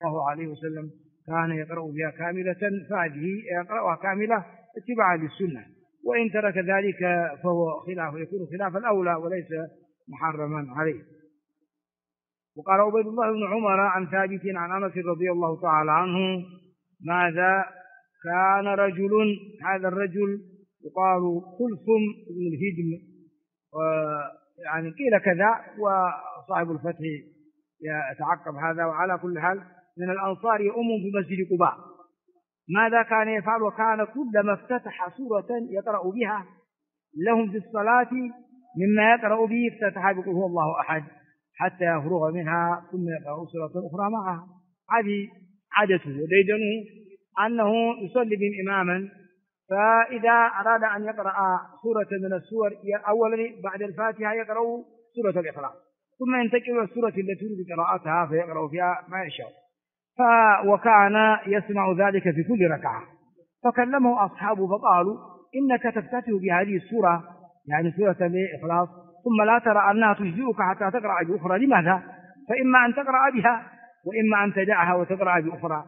الله عليه وسلم كان يقرأ بها كاملة، فهذه يقرأها كاملة اتباعا للسنة، وإن ترك ذلك فهو خلاف، يكون خلاف الأولى وليس محرما عليه. وقال عبيد الله بن عمر عن ثابت عن أنس رضي الله تعالى عنه ماذا كان رجل، هذا الرجل يقال خلثم بن الهدم، يعني قيل كذا، وصاحب الفتح يتعقب هذا، وعلى كل حال من الأنصار يؤم في مسجد قباء. ماذا كان يفعل؟ وكان كلما افتتح سورة يقرأ بها لهم في الصلاة مما يقرأ به افتتح بقل هو الله أحد حتى يفرغ منها ثم يقرأ سورة أخرى معها. هذه عادته وديدنه أنه يصلي بهم إماما، فإذا أراد أن يقرأ سورة من السور أولا بعد الفاتحة يقرأ سورة الإخلاص، ثم ينتقل إلى السورة التي يريد قراءتها فيقرأ فيها ما يشاء. وكان يسمع ذلك في كل ركعة. فكلمه أصحابه فقالوا إنك تفتتح بهذه السورة، يعني سورة الإخلاص، ثم لا ترى أنها تجزئك حتى تقرأ بأخرى، لماذا؟ فإما أن تقرأ بها وإما أن تدعها وتقرأ بأخرى.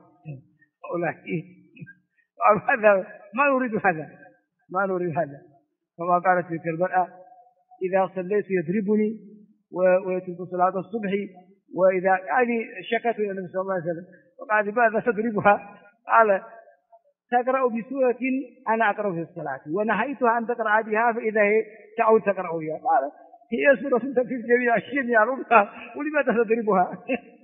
هذا ما نريد هذا، ما نريد هذا. كما قالت في كربلاء إذا صليت يضربني ويترك صلاة الصبح، وإذا يعني شكت إلى النبي صلى الله عليه وسلم وقال ماذا تضربها؟ قال تقرأ بسورة أنا أقرأ في الصلاة ونهيتها أن تقرأ بها فإذا هي تعود تقرأ بها. قال هي سورة في جميع الشيء يعرفها ولماذا تضربها؟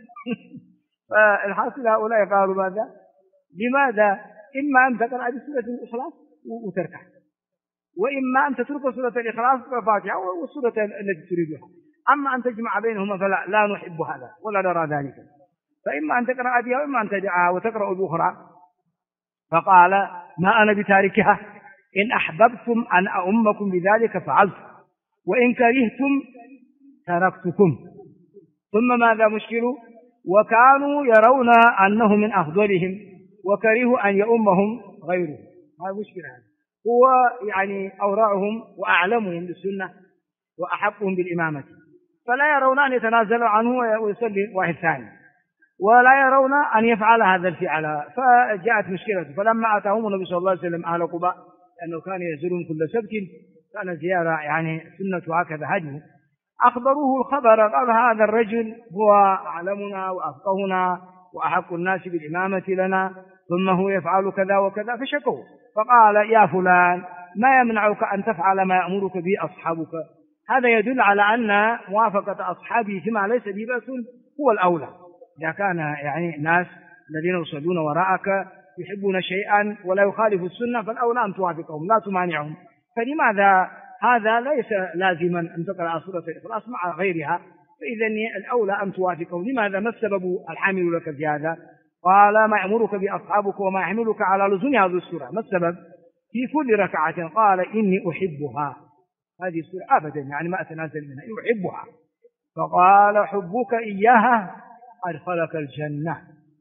فالحاصل هؤلاء قالوا ماذا؟ لماذا؟ إما أن تقرأ بسورة الإخلاص وتركع، وإما أن تترك سورة الإخلاص والفاتحة والسورة التي تريدها. أما أن تجمع بينهما فلا، لا نحب هذا ولا نرى ذلك، فإما أن تقرأ بها وإما أن تدعها وتقرأ بأخرى. فقال ما أنا بتاركها، إن أحببتم أن أؤمكم بذلك فعلت، وإن كرهتم تركتكم. ثم ماذا مشكل؟ وكانوا يرون أنه من أفضلهم وكرهوا أن يؤمهم غيره. هذا مشكلة، هو يعني أورعهم وأعلمهم بالسنة وأحقهم بالإمامة، فلا يرون أن يتنازلوا عنه ويصلي واحد ثاني، ولا يرون أن يفعل هذا الفعل. فجاءت مشكلة. فلما أتاهم النبي صلى الله عليه وسلم أهل قباء، لأنه كان يزورون كل سبت، كان زيارة يعني سنة هكذا هديه، أخبروه الخبر. قال هذا الرجل هو أعلمنا وأفقهنا وأحق الناس بالإمامة لنا، ثم هو يفعل كذا وكذا. فشكوه فقال يا فلان ما يمنعك أن تفعل ما يأمرك به أصحابك؟ هذا يدل على أن موافقة أصحابه فيما ليس به بأس هو الأولى. إذا كان يعني الناس الذين يصلون وراءك يحبون شيئا ولا يخالف السنة فالأولى أن توافقهم لا تمانعهم. فلماذا هذا ليس لازما أن تقرأ سورة الإخلاص مع غيرها، فإذا الأولى أن توافقهم. لماذا؟ ما السبب الحامل لك في هذا؟ قال ما يأمرك بأصحابك وما يحملك على لزوم هذه السورة. ما السبب؟ في كل ركعة قال إني أحبها، هذه السورة أبدا يعني ما أتنازل منها، يحبها. فقال حبك إياها أدخلك الجنة،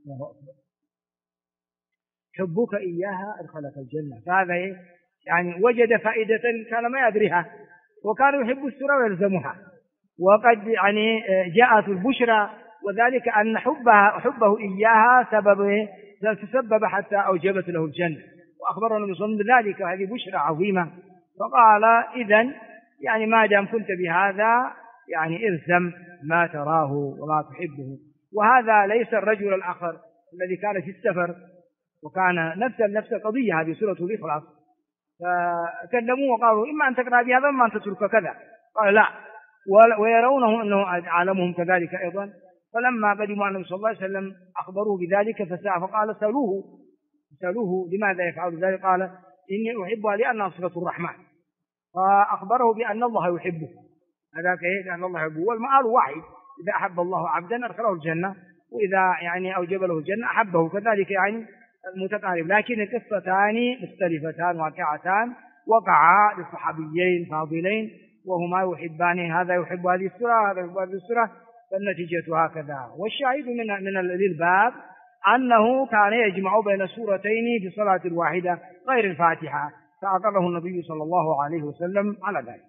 حبك إياها أدخلك الجنة. فهذا يعني وجد فائدة كان ما يدريها، وكان يحب السورة ويلزمها، وقد يعني جاءت البشرى، وذلك أن حبه إياها تسبب حتى أوجبت له الجنة، وأخبرنا النبي صلى الله عليه وسلم بذلك، وهذه بشرى عظيمة. فقال إذن يعني ما دام كنت بهذا يعني إلزم ما تراه وما تحبه. وهذا ليس الرجل الآخر الذي كان في السفر وكان نفس القضية، هذه سورة الإخلاص، فكلموه وقالوا إما أن تقرأ بهذا وإما أن تترك كذا. قال لا، ويرونه أنه عالمهم كذلك أيضا. فلما قدموا النبي صلى الله عليه وسلم أخبروه بذلك فقال سألوه لماذا يفعل ذلك؟ قال إني أحبها لأنها صفة الرحمن. فأخبره بأن الله يحبه، هذاك لأن الله يحبه، والمآل واحد، إذا أحب الله عبدا أدخله الجنة، وإذا يعني أوجب له الجنة أحبه، كذلك يعني المتقارب. لكن القصتان مختلفتان واقعتان، وقعا للصحابيين فاضلين وهما يحبان، هذا يحب هذه السورة هذا يحب هذه السورة، فالنتيجة هكذا. والشاهد من الباب أنه كان يجمع بين سورتين في صلاة واحدة غير الفاتحة، فأقره النبي صلى الله عليه وسلم على ذلك.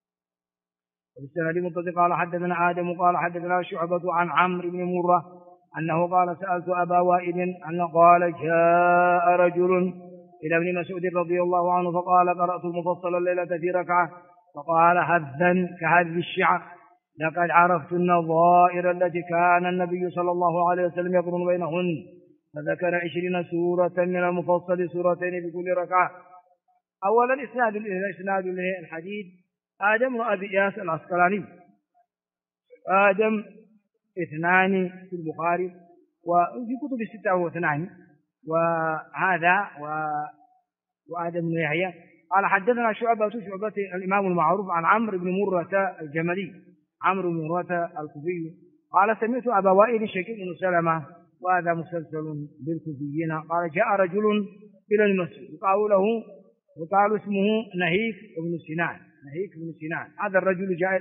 وبالسند المتصل قال حدثنا آدم قال حدثنا شعبة عن عمرو بن مرة أنه قال سألت أبا وائل أنه قال جاء رجل إلى ابن مسعود رضي الله عنه فقال قرأت المفصل الليلة في ركعة فقال هذا كهذ الشعر لقد عرفت النظائر التي كان النبي صلى الله عليه وسلم يقرن بينهن فذكر 20 سورة من المفصل سورتين بكل ركعة. أولا إسناد الحديث آدم بن أبي إياس العسقلاني. آدم 2 في البخاري وفي كتب الستة هو 2 وهذا وآدم بن يحيى. قال حدثنا شعبة الإمام المعروف عن عمرو بن مرة الجملي عمرو بن مرة الكوفي قال سمعت أبا وائل شقيق بن سلمة وهذا مسلسل بالكوفيين قال جاء رجل إلى المسجد وقال اسمه نهيك بن سنان. هذا الرجل جاء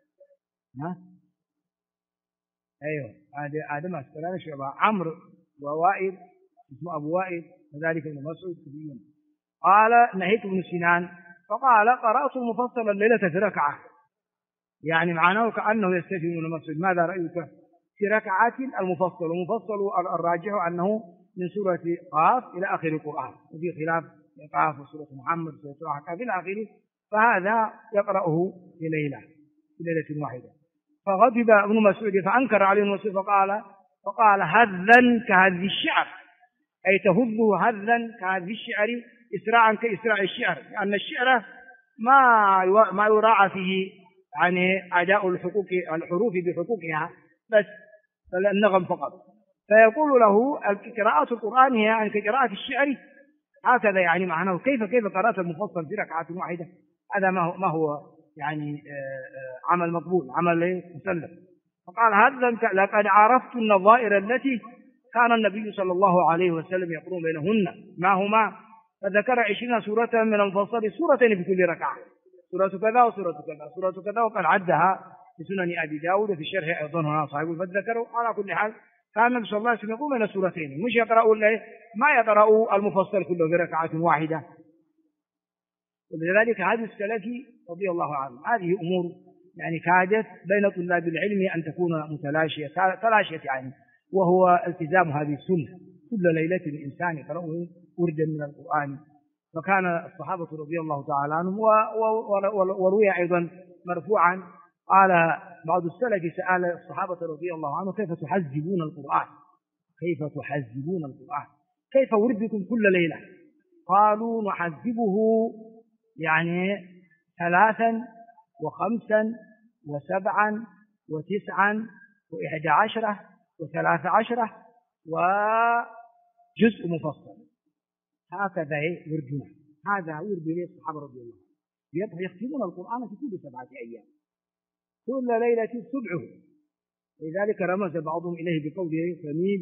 أيوه هذا آدم أسكران شعبة عمرو ووائل اسمه أبو وائل وذلك ابن مسعود كوفيين. قال نهيك بن سنان فقال قرأت المفصل الليلة في ركعة يعني معناه كأنه يستفهم من مسعود ماذا رأيك في ركعات المفصل الراجح أنه من سورة قاف إلى آخر القرآن وفي خلاف قاف وسورة محمد سورة أحقاف إلى آخره فهذا يقرأه في ليلة واحدة. فغضب ابن مسعود فأنكر عليه المسعود فقال هذا كهذه الشعر أي تهذه هذا كهذه الشعر إسراعا كإسراع الشعر لأن الشعر ما يراعى فيه يعني أداء الحروف بحقوقها بس النغم فقط. فيقول له قراءة القرآن هي عن كقراءة الشعر هكذا يعني معناه كيف قراءة المفصل في ركعة واحدة. هذا ما هو يعني عمل مقبول عمل مسلم. فقال هذا لقد عرفت النظائر التي كان النبي صلى الله عليه وسلم يقرون بينهن ما هما فذكر 20 سورة من المفصل سورتين في كل ركعة سورة كذا وسورة كذا سورة كذا وقد عدها في سنن أبي داود وفي الشرح أيضا هنا صاحب فذكروا على كل حال كان النبي صلى الله عليه وسلم يقوم بين سورتين مش يقرأوا ما يقرأوا المفصل كله في ركعة واحدة. ولذلك هذا السلفي رضي الله عنه هذه أمور يعني كادت بين طلاب العلم أن تكون تلاشية يعني وهو التزام هذه السنة كل ليلة الإنسان يقرأه وردا من القرآن. فكان الصحابة رضي الله تعالى عنهم وروي أيضا مرفوعا قال بعض السلف سأل الصحابة رضي الله عنهم كيف تحزبون القرآن كيف وردكم كل ليلة قالوا نحزبه يعني 3 و5 و7 و9 و11 و13 وجزء مفصل هكذا وردنا. هذا ورد لي الصحابة رضي الله عنهم يختمون القرآن في كل 7 أيام كل ليلة سبعه. لذلك رمز بعضهم إليه بقوله فمي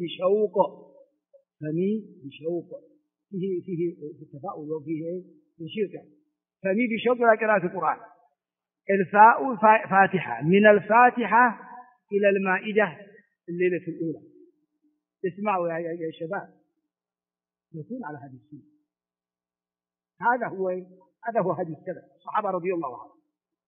بشوق فيه التفاؤل وفيه تنشيط فمي بشوق إلى قراءة القرآن. الفاء فاتحة من الفاتحة إلى المائدة الليلة الأولى. اسمعوا يا شباب نكون على هذه السنة. هذا هو هدي السلف الصحابة رضي الله عنهم.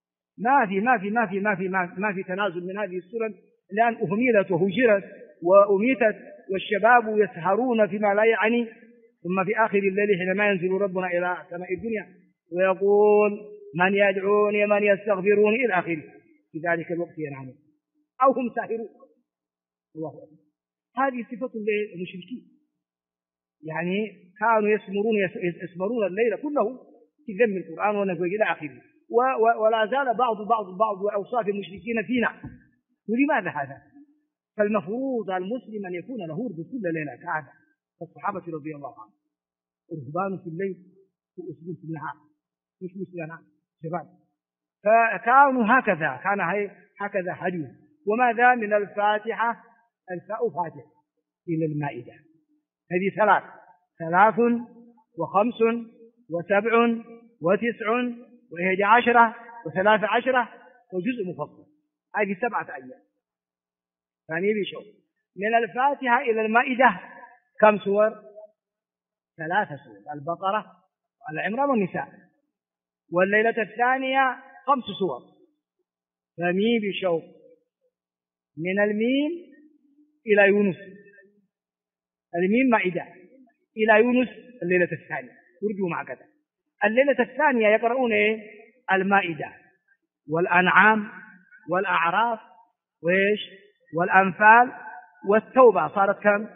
ما في تنازل من هذه السنن لأن أهملت وهجرت وأميتت والشباب يسهرون فيما لا يعني ثم في آخر الليل حينما ينزل ربنا إلى سماء الدنيا ويقول من يدعوني من يستغفروني إلى آخره في ذلك الوقت ينامون أو هم ساهرون. الله أكبر. هذه صفة المشركين يعني كانوا يسمرون الليل كله في ذم القرآن ونقول إلى آخره ولا زال بعض أوصاف المشركين فينا. ولماذا هذا؟ فالمفروض المسلم أن يكون له ورد كل ليلة كعادة الصحابة رضي الله عنهم رهبان في الليل وأسلوب في النهار مش مثلنا شباب. فكانوا هكذا هكذا هديه. وماذا من الفاتحة الفاء فاتحة إلى المائدة هذه 3 و5 و7 و9 و11 و13 وجزء مفصل هذه 7 أيام. ثاني بشوف من الفاتحة إلى المائدة كم سور؟ 3 سور البقرة والعمران والنساء. والليلة الثانية 5 سور. فمي بشوق من الميم إلى يونس، الميم مائدة إلى يونس الليلة الثانية، وردوا مع كذا. الليلة الثانية يقرؤون المائدة والأنعام والأعراف وإيش والأنفال والتوبة، صارت كم؟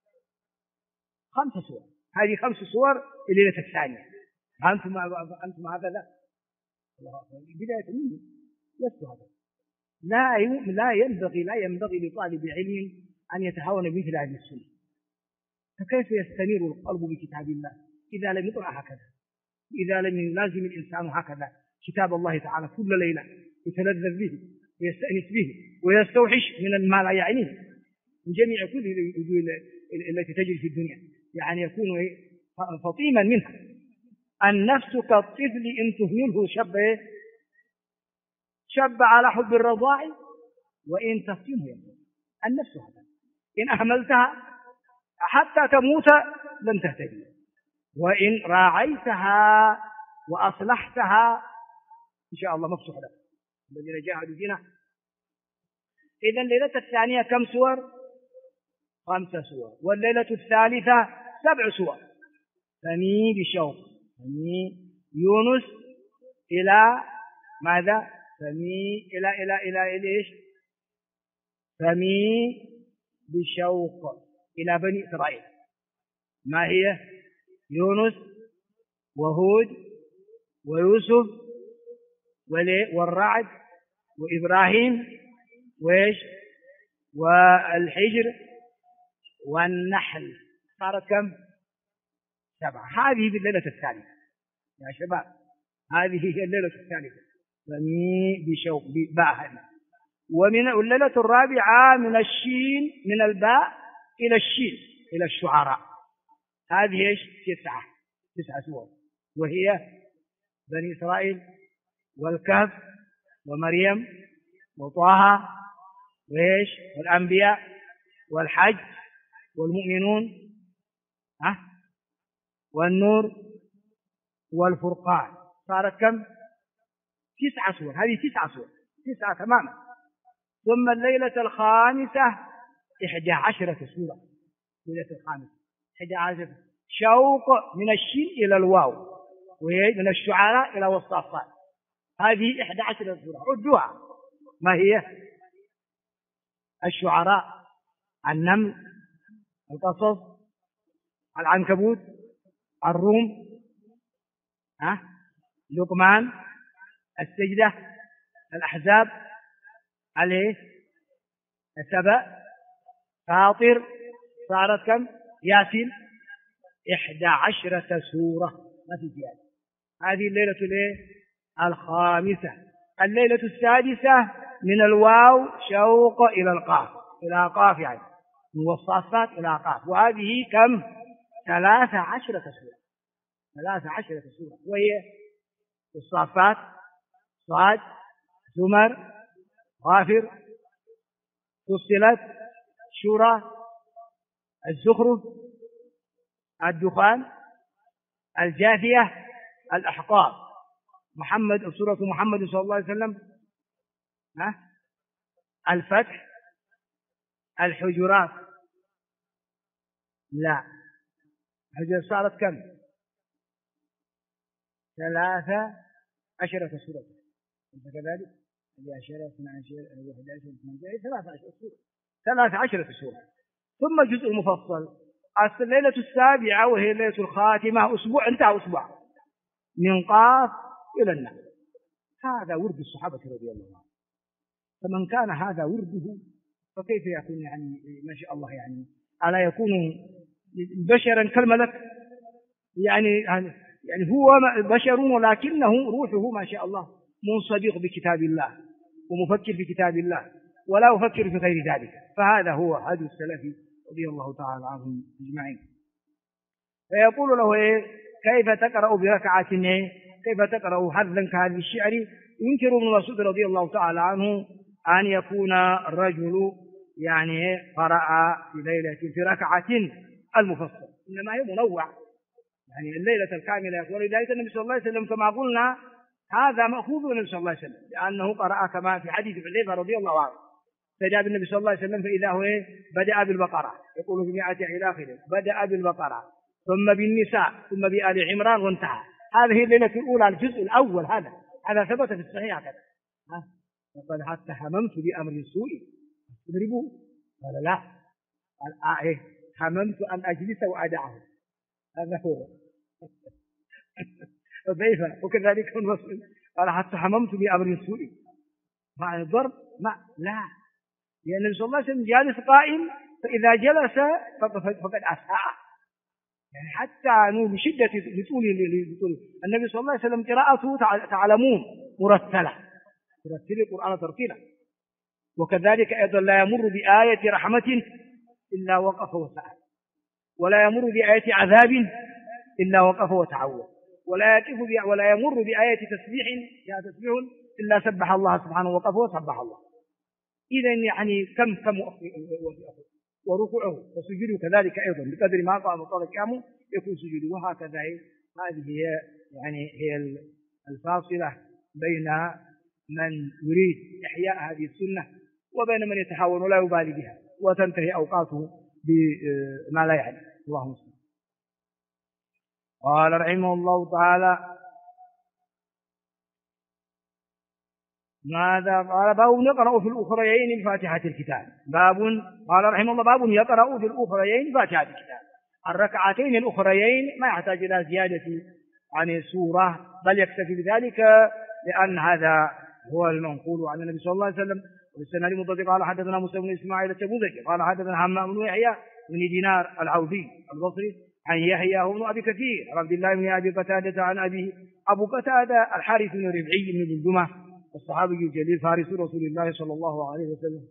5 سور. هذه 5 سور الليلة الثانية. أنتم هكذا بداية مني لست هذا. لا ينبغي لطالب علم أن يتهاون بمثل هذه السنة. فكيف يستنير القلب بكتاب الله إذا لم يقرأ هكذا، إذا لم يلازم الإنسان هكذا كتاب الله تعالى كل ليلة يتلذذ به ويستأنس به ويستوحش من ما لا يعنيه من جميع كل الوجوه التي تجري في الدنيا، يعني يكون فطيما منها. النفس كالطفل إن تهمله شب على حب الرضاع وإن تفطمه يموت. النفس هذا إن أهملتها حتى تموت لن تهتدي، وإن راعيتها وأصلحتها إن شاء الله مفتوح لك الذين جاهدوا فينا. إذا الليلة الثانية كم سور؟ 5 سور. والليلة الثالثة 7 سور. فمي بشوق، فمي يونس إلى ماذا؟ فمي إلى إيش؟ فمي بشوق إلى بني إسرائيل. ما هي؟ يونس وهود ويوسف والرعد وإبراهيم وإيش والحجر والنحل. صارت كم؟ 7. هذه بالليلة الثالثة يا شباب، هذه هي الليلة الثالثة. فمي بشوق باء. ومن الليلة الرابعة من الشين، من الباء إلى الشين إلى الشعراء. هذه إيش؟ 9 سور، وهي بني إسرائيل والكهف ومريم وطه وإيش والأنبياء والحج والمؤمنون والنور والفرقان. صارت كم؟ 9 سور. هذه 9 سور، 9 تماما. ثم الليلة الخامسة 11 سورة. الليلة الخامسة 11 شوق من الشين إلى الواو، ومن الشعراء إلى والصافات. هذه 11 سورة. عدوها. ما هي؟ الشعراء، النمل، القصص، العنكبوت، الروم، لقمان، السجدة، الأحزاب، السبأ، فاطر. صارت كم؟ ياسين. 11 سورة ما في زيادة. هذه الليلة الخامسة. الليلة السادسة من الواو شوق إلى القاف، إلى قاف، يعني من والصافات إلى قاف. وهذه كم؟ 13 سورة. 13 سورة، وهي الصافات، صاد، زمر، غافر، فصلت، شورى، الزخرف، الدخان، الجاثية، الأحقاف، سورة محمد صلى الله عليه وسلم، الفتح، الحجرات. لا، الحجرات صارت كم؟ 13 سورة. أنت كذلك؟ 11 12 11 12 13 سورة. ثم الجزء المفصل الليلة السابعة وهي الليلة الخاتمة. أسبوع، انتهى أسبوع من قاف إلى الناس. هذا ورد الصحابة رضي الله عنهم. فمن كان هذا ورده فكيف يكون يعني ما شاء الله، يعني ألا يكون بشرا كالملك؟ يعني هو بشر ولكنه روحه ما شاء الله منصبغ بكتاب الله ومفكر في كتاب الله ولا يفكر في غير ذلك. فهذا هو هدي السلف رضي الله تعالى عنهم اجمعين. فيقول له كيف تقرأ بركعة؟ كيف تقرأ حظا كهذا الشعر؟ ينكر ابن مسعود رضي الله تعالى عنه أن يكون الرجل يعني قرأ في ليلة في ركعة المفصل، إنما هي منوع، يعني الليلة الكاملة. ولذلك النبي صلى الله عليه وسلم كما قلنا هذا مأخوذ من النبي صلى الله عليه وسلم، لأنه قرأ كما في حديث حذيفة رضي الله عنه استجاب النبي صلى الله عليه وسلم فإذا هو بدأ بالبقرة، يقول في 100 إلى آخره، بدأ بالبقرة ثم بالنساء ثم بآل عمران وانتهى. هذه الليلة الأولى الجزء الأول، هذا ثبت في الصحيح هكذا. وقال حتى هممت بأمر سوء تضربوه، قال لا، قال إيه هممت أن أجلس وأدعه، هذا هو. وكذلك المسلم قال حتى هممت بأمر سوء، مع الضرب لا، لأن النبي صلى الله عليه وسلم جالس قائم، فإذا جلس فقد أساء، يعني حتى بشدة لطول النبي صلى الله عليه وسلم قراءته تعلمون مرتلة، يرتل القرآن ترتيلا. وكذلك أيضا لا يمر بآية رحمة إلا وقف وسأل، ولا يمر بآية عذاب إلا وقف وتعوذ، ولا يمر بآية تسبيح يا تسبيح إلا سبح الله سبحانه وقف وسبح الله. إذا يعني كم وركوعه وسجوده كذلك أيضا بقدر ما قام طال قيامه يكون سجوده، وهكذا. هذه هي الفاصلة بين من يريد إحياء هذه السنة وبين من يتحاول ولا يبالي بها وتنتهي أوقاته بما لا يعني. اللهم صل. قال رحمه الله تعالى ماذا قال؟ باب يقرأ في الأخريين فاتحة الكتاب. قال رحمه الله باب يقرأ في الأخريين فاتحة الكتاب. الركعتين الأخريين ما يحتاج إلى زيادة عن سورة، بل يكتفي بذلك، لأن هذا هو المنقول عن النبي صلى الله عليه وسلم. والسنة المضطرق قال حدثنا موسى بن إسماعيل التبوذكي قال حدثنا حمام بن يحيى بن دينار العودي البصري عن يحيى بن أبي كثير عن عبد الله بن أبي قتادة عن أبيه أبو قتادة الحارث بن ربعي بن جلدمة الصحابي الجليل فارس رسول الله صلى الله عليه وسلم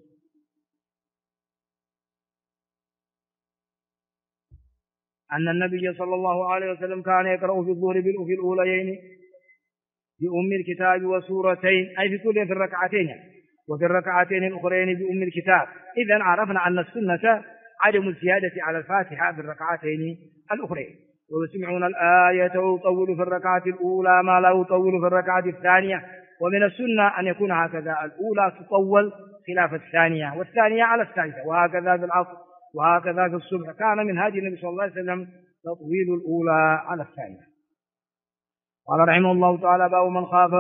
أن النبي صلى الله عليه وسلم كان يقرأ في الظهر في الأوليين بأم الكتاب وسورتين، أي في كل في الركعتين، وفي الركعتين الأخرين بأم الكتاب. إذن عرفنا أن السنة عدم الزيادة على الفاتحة في الركعتين الأخرين. ويسمعون الآية يطول في الركعة الأولى ما لا يطول في الركعة الثانية، ومن السنة أن يكون هكذا، الأولى تطول خلاف الثانية، والثانية على الثالثة، وهكذا في العصر وهكذا في الصبح. كان من هدي النبي صلى الله عليه وسلم تطويل الأولى على الثانية. قال رحمه الله تعالى باب من خاف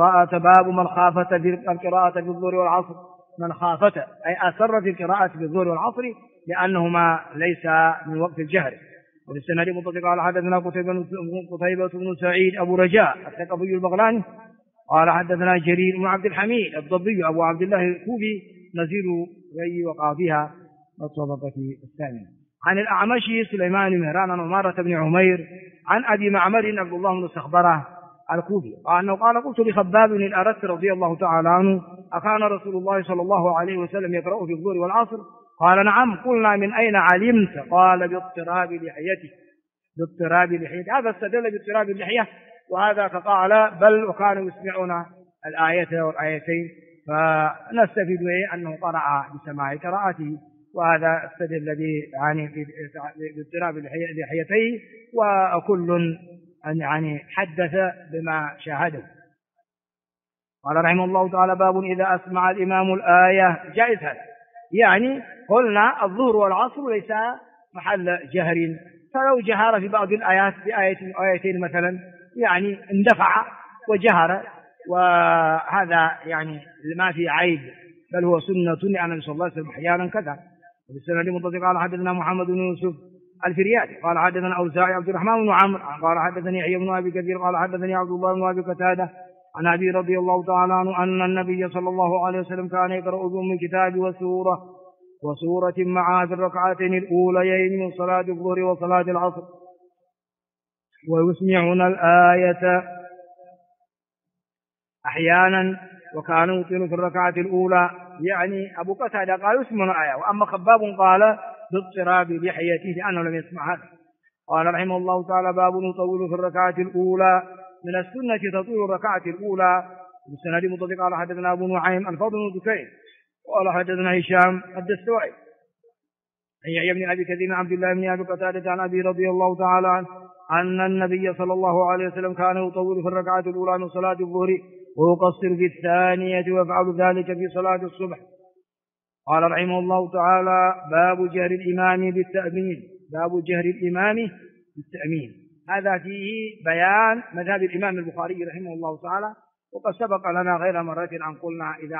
القراءة في الظهر والعصر. من خافت أي أسر في القراءة في الظهر والعصر لأنهما ليس من وقت الجهر. وفي السنة متصل قال حدثنا قتيبة بن سعيد أبو رجاء الثقفي البغلاني قال حدثنا جرير بن عبد الحميد الضبي أبو عبد الله الكوفي نزيل ري وقاضيها الطبقة الثانية. عن الأعمش سليمان بن مهران عن عمارة بن عمير عن أبي معمر عبد الله بن سخبرة الكوفي قال قلت لخباب بن الأرت رضي الله تعالى عنه أكان رسول الله صلى الله عليه وسلم يقرأ في الظهر والعصر؟ قال نعم. قلنا من أين علمت؟ قال باضطراب لحيته. هذا استدل باضطراب اللحية، وهذا فقال بل وكانوا يسمعون الآية والآيتين، فنستفيد أنه قرأ بسماع قراءته، وهذا استدل باضطراب لحيته، وكل حدث بما شاهده. قال رحمه الله تعالى باب إذا أسمع الإمام الآية جائز هذا، يعني قلنا الظهر والعصر ليس محل جهر، فلو جهر في بعض الآيات بآيتين مثلا اندفع وجهر، وهذا ما في عيب، بل هو سنة لأن النبي صلى الله عليه وسلم أحيانا كذا. وفي السنة المتصل قال حدثنا محمد بن يوسف الفريابي قال حدثنا أوزاعي عبد الرحمن بن عمرو قال حدثني يحيى بن أبي كثير قال حدثني عبد الله بن أبي قتادة عن أبي رضي الله تعالى عنه أن النبي صلى الله عليه وسلم كان يقرأ بأم الكتاب وسورة معها في الركعتين الأوليين من صلاة الظهر وصلاة العصر، ويسمعون الآية أحيانا، وكانوا يطيلون في الركعة الأولى. أبو قتادة قال يسمعون الآية، وأما خباب قال باضطراب لحيته لأنه لم يسمع هذا. قال رحمه الله تعالى باب يطول في الركعة الأولى. من السنة تطول الركعة الأولى. بالسند متصل قال حدثنا أبو نعيم الفضل بن دكين قال حدثنا هشام الدستوائي عن يحيى بن أبي كثير عن عبد الله بن أبي قتادة عن أبي رضي الله تعالى عنه أن النبي صلى الله عليه وسلم كان يطول في الركعة الأولى من صلاة الظهر ويقصر في الثانية، ويفعل ذلك في صلاة الصبح. قال رحمه الله تعالى: باب جهر الإمام بالتأمين. باب جهر الإمام بالتأمين، هذا فيه بيان مذهب الإمام البخاري رحمه الله تعالى. وقد سبق لنا غير مرة أن قلنا إذا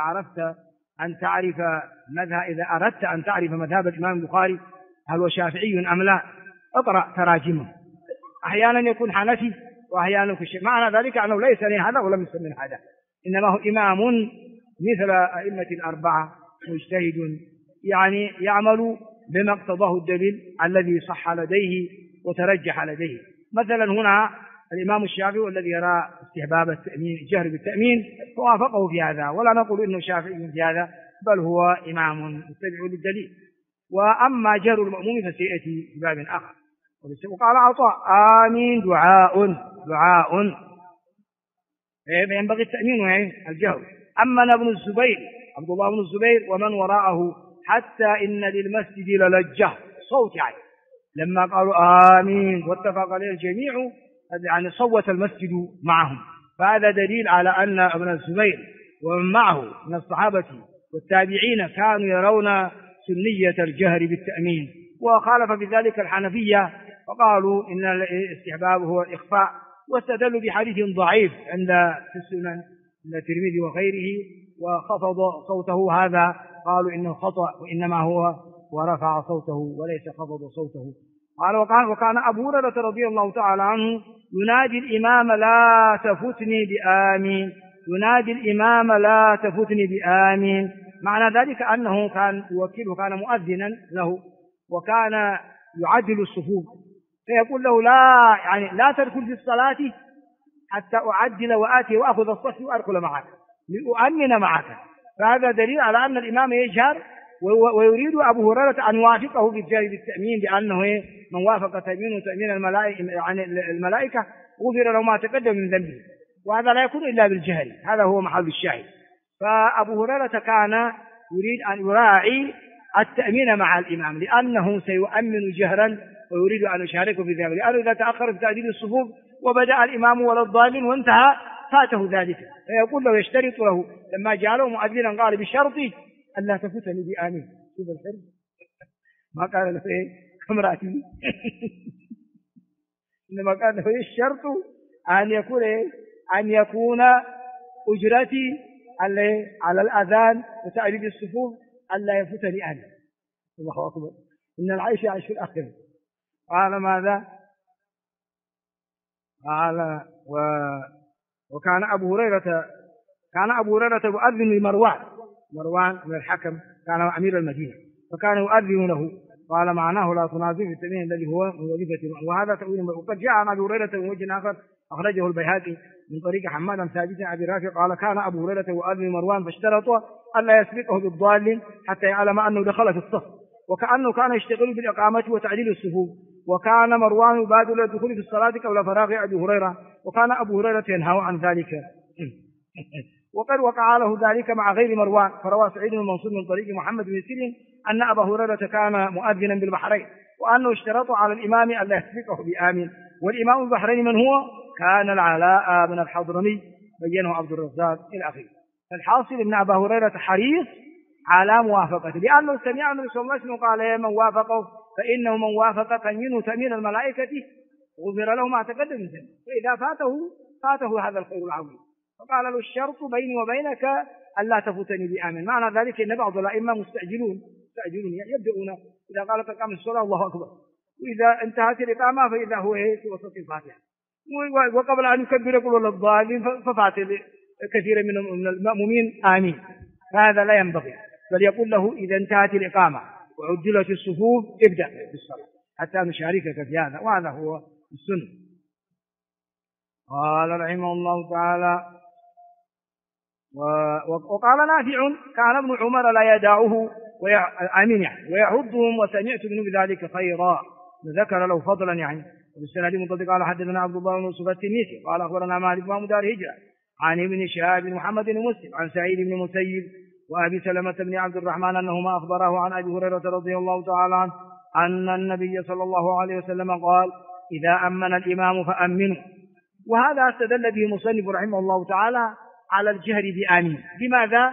أردت أن تعرف مذهب الإمام البخاري هل هو شافعي أم لا، اقرأ تراجمه، أحيانا يكون حنفي وأحيانا في الشيء، معنى ذلك أنه ليس من هذا ولم يسمى من هذا، إنما هو إمام مثل أئمة الأربعة، مجتهد يعني يعمل بما اقتضاه الدليل الذي صح لديه وترجح لديه. مثلا هنا الإمام الشافعي والذي يرى استحباب التأمين الجهر بالتأمين فوافقه في هذا، ولا نقول إنه شافعي في هذا، بل هو إمام متبع للدليل. وأما جهر المأموم فسيأتي في باب آخر. وقال عطاء: آمين دعاء ينبغي التأمين الجهر. أما ابن الزبير عبد الله بن الزبير ومن وراءه حتى إن للمسجد للجة صوت، يعني لما قالوا آمين واتفق عليه الجميع يعني صوت المسجد معهم. فهذا دليل على أن ابن الزبير ومن معه من الصحابة والتابعين كانوا يرون سنية الجهر بالتأمين، وخالف بذلك الحنفية فقالوا إن الاستحباب هو الإخفاء، واستدلوا بحديث ضعيف عند في السنن الترمذي وغيره وخفض صوته، هذا قالوا إنه خطأ وإنما هو ورفع صوته وليس خفض صوته. قال: وكان أبو هريرة رضي الله تعالى عنه ينادي الإمام: لا تفتني بآمين، ينادي الإمام: لا تفتني بآمين. معنى ذلك أنه كان يوكله، كان مؤذنا له، وكان يعدل الصفوف، فيقول له: لا تدخل في الصلاة حتى أعدل وآتي وأخذ الصف وأدخل معك لأؤمن معك. فهذا دليل على أن الإمام يجهر، ويريد أبو هريرة أن يوافقه بالجهر بالتأمين، لأنه من وافق تأمين الملائكة غفر له ما تقدم من ذنبه، وهذا لا يكون إلا بالجهر، هذا هو محل الشاهد. فأبو هريرة كان يريد أن يراعي التأمين مع الإمام، لأنه سيؤمن جهرا ويريد أن يشاركه في ذلك، لأنه إذا تأخر في تعديل الصفوف وبدأ الإمام ولا الضالين وانتهى فاته ذلك، فيقول له يشترط له لما جعله مؤذنا قال: بشرطي ألا تفتني بآمين. شوف الحرب ما قال له كمراتي إنما قال له الشرط أن يكون أجرتي على الأذان وتعديل الصفوف ألا يفتني آمين. الله أكبر، إن العيش يعيش في الآخرة. قال: ماذا؟ قال: وكان أبو هريرة يؤذن لمروان من الحكم، كان أمير المدينة، فكان يؤذن له. قال: معناه لا تنازع في التأمين الذي هو من وظيفة. وهذا تأويل. وقد جاء عن أبي هريرة من وجه آخر أخرجه البيهقي من طريق حماد بن ثابت عن أبي رافع قال: كان أبو هريرة يؤذن مروان فاشترط ألا يسبقه بالضال حتى يعلم أنه دخل في الصف، وكأنه كان يشتغل بالإقامة وتعديل الصفوف، وكان مروان يبادر الدخول في الصلاة قبل فراغ أبي هريرة، وكان أبو هريرة ينهى عن ذلك. وقد وقع له ذلك مع غير مروان، فروى سعيد بن منصور من طريق محمد بن سيرين أن أبا هريرة كان مؤذنا بالبحرين، وأنه اشترط على الإمام أن لا يسبقه بآمين. والإمام البحرين من هو؟ كان العلاء بن الحضرمي، بينه عبد الرزاق إلى آخره. فالحاصل أن أبا هريرة حريص على موافقته، لأنه سمع النبي صلى الله عليه وسلم قال: من وافقه فإنه من وافق تأمين الملائكة غفر له ما تقدم من ذنبه، فإذا فاته هذا الخير العظيم. فقال له: الشرط بيني وبينك ألا تفتني بآمين. معنى ذلك أن بعض الأئمة مستعجلون يبدأون إذا قالت إقامة الصلاة الله أكبر، وإذا انتهت الإقامة فإذا هو في وسط الفاتحة، وقبل أن يكبر يقول للضالين ففات كثير من المأمومين آمين. فهذا لا ينبغي، بل يقول له: إذا انتهت الإقامة وعدلت الصفوف ابدأ بالصلاة حتى نشاركك في هذا، وهذا هو السنة. قال رحمه الله تعالى: وقال نافع: كان ابن عمر لا يدعه ويعدهم، وسمعت منه بذلك خيرا، ذكر له فضلا يعني. وبالسند المنطق قال: حدثنا عبد الله بن يوسف التنيسي قال: أخبرنا مالك بن دار هجرة عن ابن شهاب بن محمد بن مسلم عن سعيد بن مسيب وأبي سلمة بن عبد الرحمن أنهما أخبره عن أبي هريرة رضي الله تعالى عنه أن النبي صلى الله عليه وسلم قال: إذا أمن الإمام فأمنوا. وهذا استدل به مصنف رحمه الله تعالى على الجهر بآمين. لماذا؟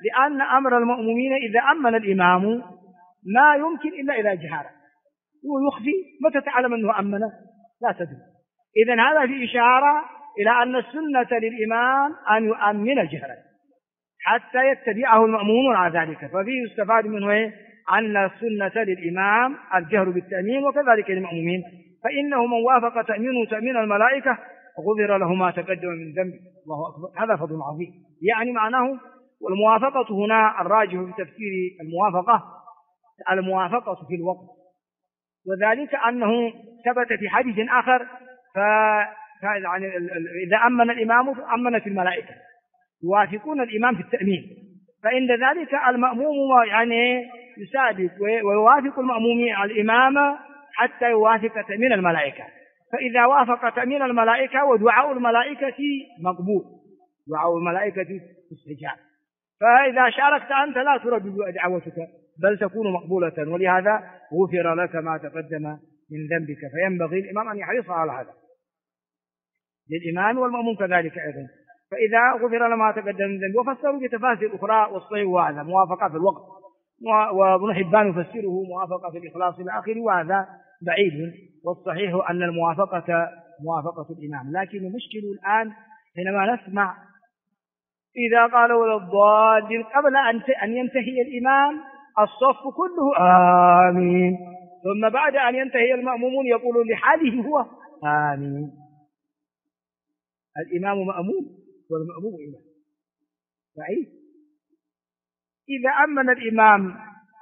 لأن أمر المأمومين إذا أمن الإمام ما يمكن إلا إذا جهر ويخفي. متى تعلم أنه أمن؟ لا تدري. إذن هذا في إشارة إلى أن السنة للإمام أن يؤمن جهرا حتى يتبعه المأمومون على ذلك. ففيه يستفاد منه أن السنة للإمام الجهر بالتأمين وكذلك للمأمومين، فإنه من وافق تأمينه تأمين الملائكة غفر له ما تقدم من ذنبه. الله أكبر، هذا فضل عظيم. يعني معناه والموافقة هنا الراجح في تفسير الموافقة في الوقت، وذلك أنه ثبت في حديث آخر يعني إذا أمن الإمام أمنت الملائكة يوافقون الإمام في التأمين، فإن ذلك المأموم يعني يسابق ويوافق المأموم الإمام حتى يوافق تأمين الملائكة. فإذا وافق تأمين الملائكة ودعاء الملائكة مقبول، دعاء الملائكة استجاب، فإذا شاركت أنت لا ترد دعوتك بل تكون مقبولة، ولهذا غفر لك ما تقدم من ذنبك. فينبغي الإمام أن يحرص على هذا للإمام والمأموم كذلك أيضا. فإذا غفر له ما تقدم من ذنبه، وفسروا بتفاسير أخرى والصحيح وهذا موافقة في الوقت، وابن حبان يفسره موافقة في الإخلاص إلى آخره، وهذا بعيد. والصحيح أن الموافقة موافقة الإمام. لكن المشكل الآن حينما نسمع إذا قال ولا الضالين قبل أن ينتهي الإمام الصف كله آمين، ثم بعد أن ينتهي المأمومون يقول لحاله هو آمين. الإمام مأموم والمأموم إمام، بعيد. إذا أمن الإمام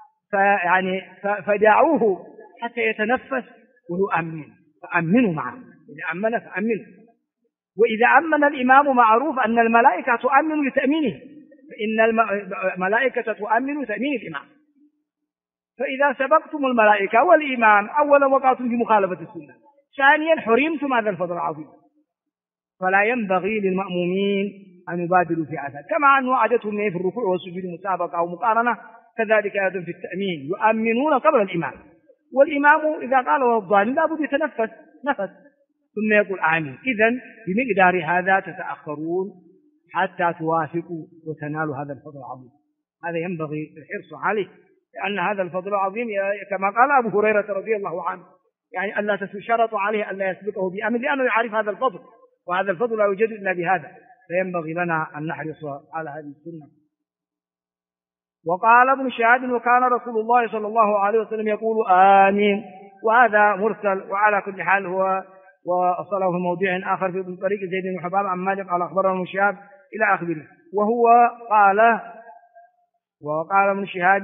فدعوه حتى يتنفس ويؤمن، فأمنوا معه. إذا أمن فأمنوا. وإذا أمن الإمام معروف أن الملائكة تؤمن لتأمينه، فإن الملائكة تؤمن لتأمين الإمام. فإذا سبقتم الملائكة والإمام أولا وقعتم في مخالفة السنة، ثانيا حرمتم هذا الفضل العظيم. فلا ينبغي للمأمومين أن يبادروا في هذا، كما أنه عادتهم في الركوع والسجود مسابقة أو مقارنة، كذلك أيضا في التأمين يؤمنون قبل الإمام. والإمام إذا قال والضالين لابد يتنفس نفس ثم يقول آمين. إذن بمقدار هذا تتأخرون حتى توافقوا وتنالوا هذا الفضل العظيم. هذا ينبغي الحرص عليه، لأن هذا الفضل العظيم كما قال أبو هريرة رضي الله عنه، يعني ألا تشرط عليه ألا يسبقه بأمر، لأنه يعرف هذا الفضل، وهذا الفضل لا يوجد إلا بهذا. فينبغي لنا أن نحرص على هذه السنة. وقال ابن شهاب وكان رسول الله صلى الله عليه وسلم يقول آمين، وهذا مرسل، وعلى كل حال هو وصله في موضع آخر في طريق زيد بن حباب عن مالك قال أخبرنا ابن شهاب إلى آخره. وقال ابن شهاب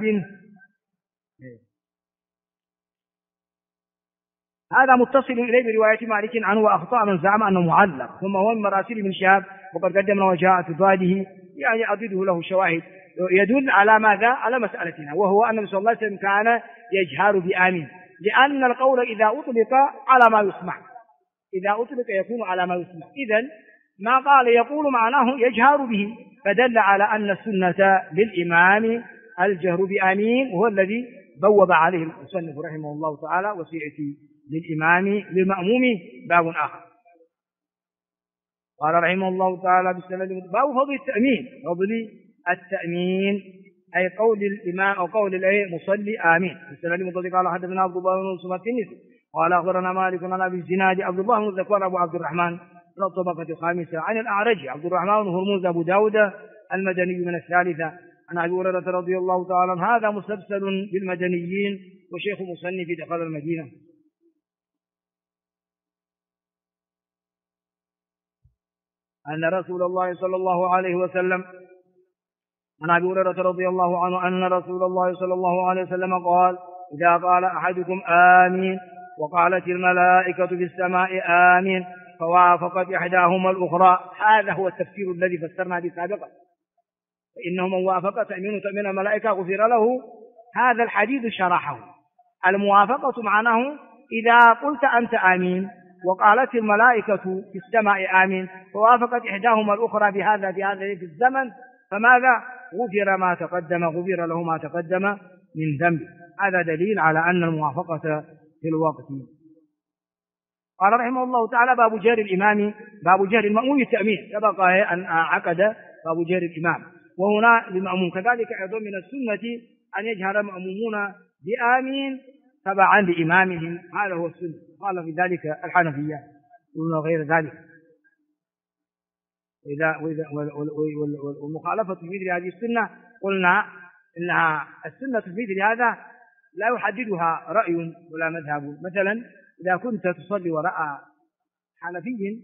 هذا متصل إليه برواية مالك عنه، وأخطأ من زعم أنه معلق، ثم هو من مراسيل ابن شهاب، وقد قدمنا وجاء في ضاده يعني أضده له شواهد يدل على ماذا؟ على مسألتنا، وهو أن النبي صلى الله عليه وسلم كان يجهر بآمين، لأن القول إذا أطلق على ما يسمع، إذا أطلق يكون على ما يسمع. إذن ما قال يقول معناه يجهر به، فدل على أن السنة للإمام الجهر بآمين، وهو الذي بوب عليه المصنف رحمه الله تعالى، وسيأتي للمأموم باب آخر. قال رحمه الله تعالى باب فضل التأمين. فضل التأمين أي قول الإمام أو قول المصلي آمين. بالسند قال حدثنا عبد الله بن سمة التنسي قال أخبرنا مالك عن أبي الزناد عبد الله بن ذكوان أبو عبد الرحمن من الطبقة الخامسة عن الأعرج عبد الرحمن بن هرمز أبو داود المدني من الثالثة عن أبي هريرة رضي الله تعالى عنه. هذا مسلسل بالمدنيين وشيخ مصنف دخل المدينة. أن رسول الله صلى الله عليه وسلم عن أبي هريرة رضي الله عنه أن رسول الله صلى الله عليه وسلم قال إذا قال أحدكم آمين وقالت الملائكة في السماء آمين فوافقت إحداهما الأخرى. هذا هو التفسير الذي فسرنا به سابقا، فإنه من وافق تأمين الملائكة غفر له. هذا الحديث شرحه. الموافقة معناه إذا قلت أنت آمين وقالت الملائكة في السماء آمين فوافقت إحداهما الأخرى بهذا في الزمن، فماذا؟ غفر له ما تقدم من ذنبه. هذا دليل على أن الموافقة في الوقت. قال رحمه الله تعالى باب جهر المأموم التأمين. سبق أن عقد باب جهر الإمام، وهنا للمأموم. كذلك أيضا من السنة أن يجهر المأمومون بآمين تبعا لإمامهم، هذا هو السنة. قال في ذلك الحنفية وغير ذلك. والمخالفة في مثل هذه السنة قلنا إنها السنة في مثل هذا لا يحددها رأي ولا مذهب. مثلا إذا كنت تصلي وراء حنفي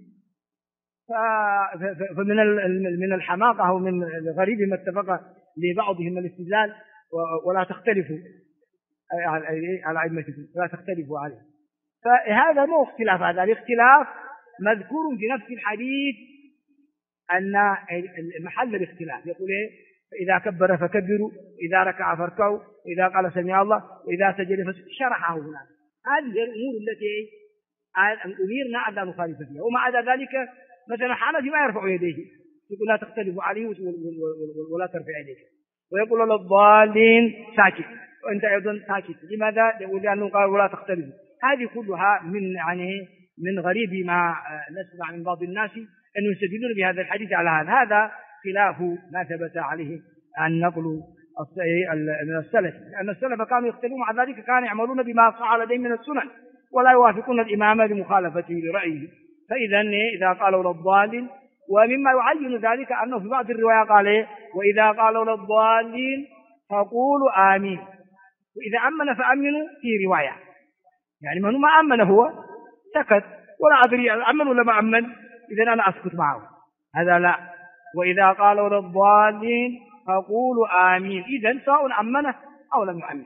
فمن الحماقة أو من الغريب ما اتفق لبعضهم الاستدلال ولا تختلفوا على أئمتكم، لا تختلفوا عليه. فهذا مو اختلاف، هذا الاختلاف مذكور في نفس الحديث أن محل الاختلاف يقول إيه؟ إذا كبر فكبروا، إذا ركع فاركعوا، إذا قال سمع الله، وإذا سجد فشرحه هنا. هذه الأمور التي أمرنا أن لا نخالف فيها. ومع ذلك مثلا حنفي ما يرفع يديه، يقول لا تختلفوا عليه ولا ترفع يديك، ويقول للضالين ساكت، وأنت أيضا ساكت. لماذا؟ يقول لأنه قال ولا تختلفوا. هذه كلها من غريب ما نسمع من بعض الناس أن يستدلون بهذا الحديث على هذا خلاف ما ثبت عليه النقل من السلف، لأن السلف كانوا يختلفون، مع ذلك كانوا يعملون بما صح لديهم من السنن ولا يوافقون الإمام لمخالفته لرأيه. فإذا إذا قالوا للضالين، ومما يعين ذلك أنه في بعض الروايات قال وإذا قالوا للضالين فقولوا آمين، وإذا أمن فأمنوا في رواية، يعني من ما أمن هو سكت ولا أدري أمن ولا ما أمن، إذن أنا أسكت معه، هذا لا. وإذا قالوا للضالين فقولوا آمين، إذن سواء أمنه أو لم يؤمن.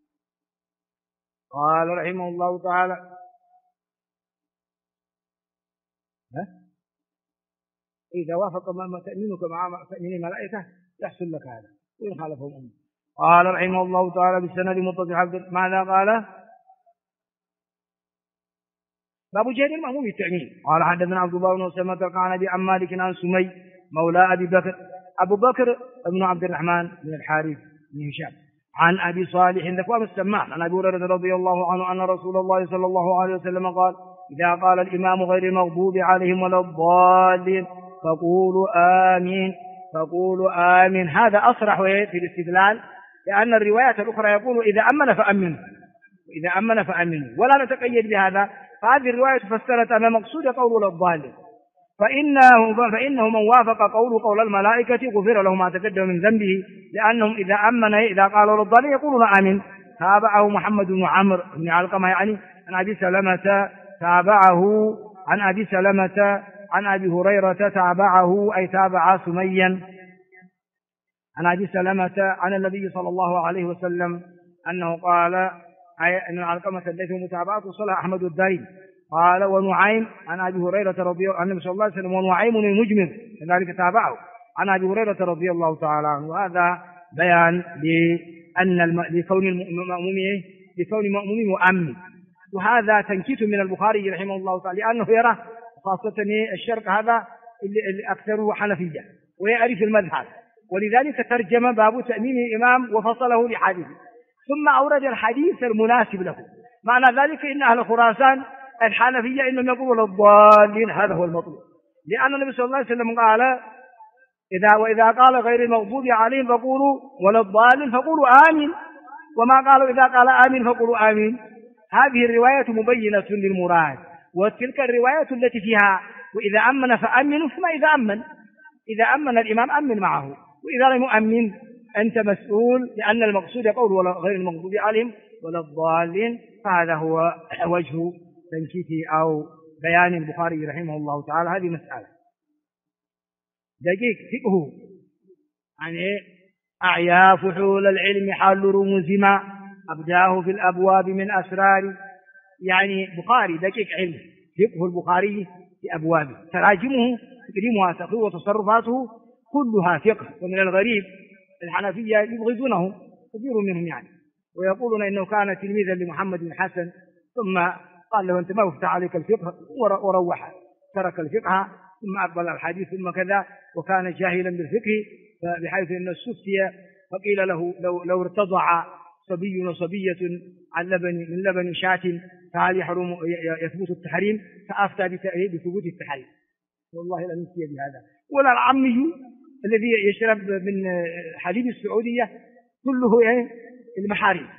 قال رحمه الله تعالى إذا وافق ما تأمينك مع تأمين الملائكة يحصل لك هذا وإن خالفهم أمر. قال رحمه الله تعالى بالسند متصل. ماذا قال؟ باب جهل المأموم بالتأمين. قال حدثنا عبد الله بن سلمة قال أبي عن مالك عن سمي مولى أبي بكر، أبو بكر بن عبد الرحمن بن الحارث بن هشام، عن أبي صالح ذكوان السمان عن أبي هريرة رضي الله عنه أن رسول الله صلى الله عليه وسلم قال إذا قال الإمام غير المغضوب عليهم ولا الضالين فقولوا آمين، فقولوا آمين. هذا أصرح في الاستدلال، لأن الروايات الأخرى يقول إذا أمن فأمنوا، إذا أمن فأمنوا، ولا نتقيد بهذا. فهذه الرواية فسرت أن مقصود قول ولا الضالين، فإنه من وافق قول الملائكة غفر له ما تقدم من ذنبه، لأنهم إذا أمن إذا قالوا للضالين يقولون آمين. تابعه محمد بن عمرو بن علقمة يعني عن أبي سلمة، تابعه عن أبي سلمة عن أبي هريرة، تابعه أي تابع سميا عن أبي سلمة عن النبي صلى الله عليه وسلم أنه قال أن علقمة ليس متابعته صلى أحمد الداري. قال ونعيم عن أبي هريرة رضي الله عنه صلى الله عليه وسلم ونعيم المجمر كذلك تابعه عن أبي هريرة رضي الله تعالى عنه. وهذا بيان لكون المأموم مؤمن، وهذا تنكيت من البخاري رحمه الله تعالى، لأنه يرى خاصة الشرق هذا اللي أكثره حنفية ويعرف المذهب، ولذلك ترجم باب تأمين الإمام وفصله لحديثه، ثم أورد الحديث المناسب له. معنى ذلك إن أهل خراسان الحنفية إنهم يقولوا الضالين، هذا هو المطلوب، لأن النبي صلى الله عليه وسلم قال وإذا قال غير المغضوب عليهم فقولوا ولا الضالين فقولوا آمين، وما قالوا إذا قال آمين فقولوا آمين. هذه الرواية مبينة للمراد، وتلك الرواية التي فيها وإذا أمن فأمنوا، ثم إذا أمن الإمام أمن معه، وإذا لم يؤمن أنت مسؤول، لأن المقصود يقول ولا غير المغضوب عليهم ولا الضالين. فهذا هو وجه تنكيت أو بيان البخاري رحمه الله تعالى هذه مسألة. دقيق فقه يعني أعيا فحول العلم حال رموز ما أبداه في الأبواب من أسرار، يعني بخاري دقيق علم، فقه البخاري في أبوابه، تراجمه تكريمها تقوى وتصرفاته كلها فقه. ومن الغريب الحنفية يبغضونه كثير منهم يعني، ويقولون إنه كان تلميذا لمحمد بن حسن، ثم قال له أنت ما افتح عليك الفقه وروح، ترك الفقه ثم أقبل الحديث ثم كذا، وكان جاهلا بالفقه بحيث أنه استفتي فقيل له لو ارتضع صبي وصبية من لبن شاة فهل يحرم يثبت التحريم؟ فأفتى بثبوت التحريم. والله لا نسي بهذا. ولا العمي الذي يشرب من حليب السعودية كله المحارم